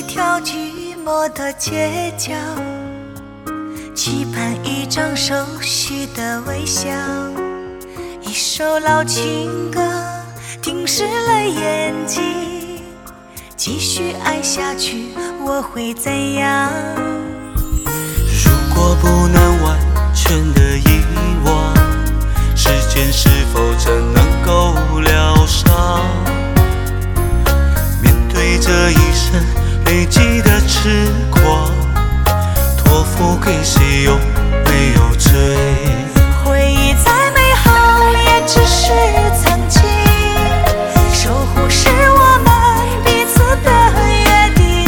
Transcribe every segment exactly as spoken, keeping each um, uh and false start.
条寂寞的街角，期盼一张熟悉的微笑，一首老情歌停湿了眼睛，继续爱下去我会怎样？ 如果不能完全的遗忘，时间是否真能够疗伤？面对这一生累积的痴狂，托付给谁又没有追？ 回忆再美好也只是曾经，守护是我们彼此的约定。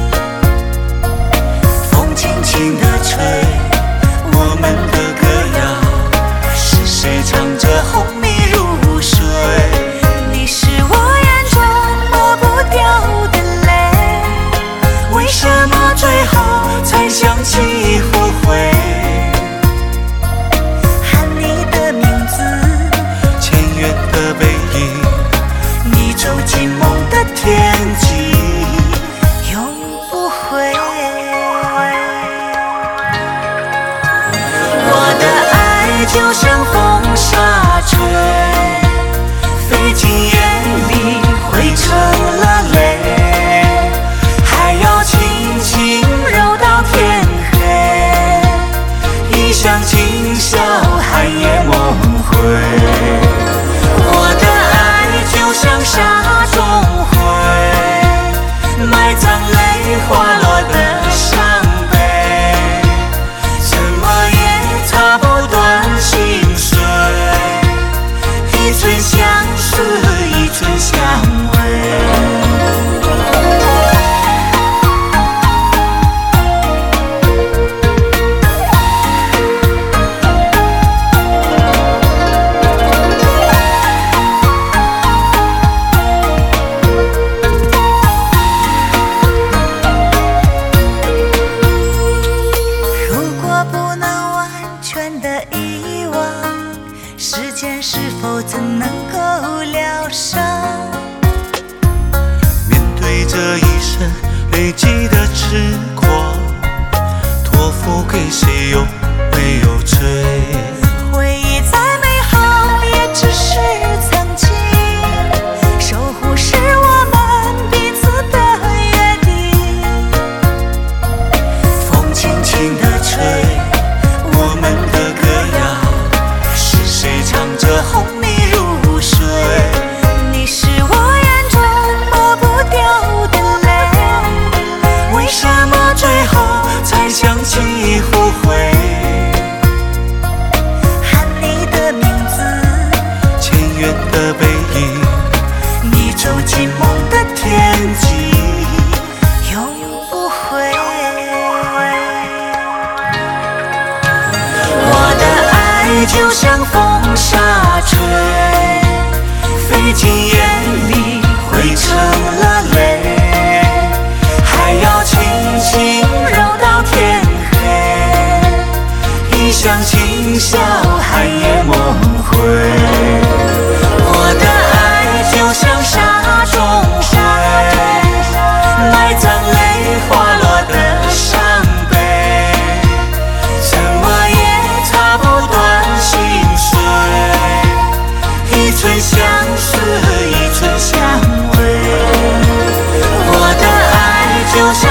风轻轻地吹我们的歌谣，是谁唱着红迷入睡？你是我眼中抹不掉的泪，为什么最后才想起后悔？喊你的名字， 签约的背影， 你走进梦的天际，永不回。我的爱就像风沙吹，飞进眼里汇成了泪，还要轻轻揉到天黑，一厢情笑寒夜梦回。我的爱就像沙中灰，埋葬泪滑落的伤悲，怎么也擦不断心碎，一寸相思一寸相偎。时间是否怎能够疗伤？ 面对这一生累积的痴狂，托付给谁又没有追？ 回忆再美好也只是曾经，守护是我们彼此的约定。风轻轻地吹我们的歌谣，是谁唱着红迷入睡？你是我眼中抹不掉的泪，为什么最后才想起后悔？喊你的名字， 签约的背影， 你走进梦的天际，永不回。我的爱就像风沙吹，飞进眼里汇成了泪，还要轻轻揉到天黑，一厢情笑寒夜梦回。我的爱就像沙中灰，埋葬泪滑落的伤悲，怎么也擦不断心碎，一寸相思一寸相偎。我的爱就像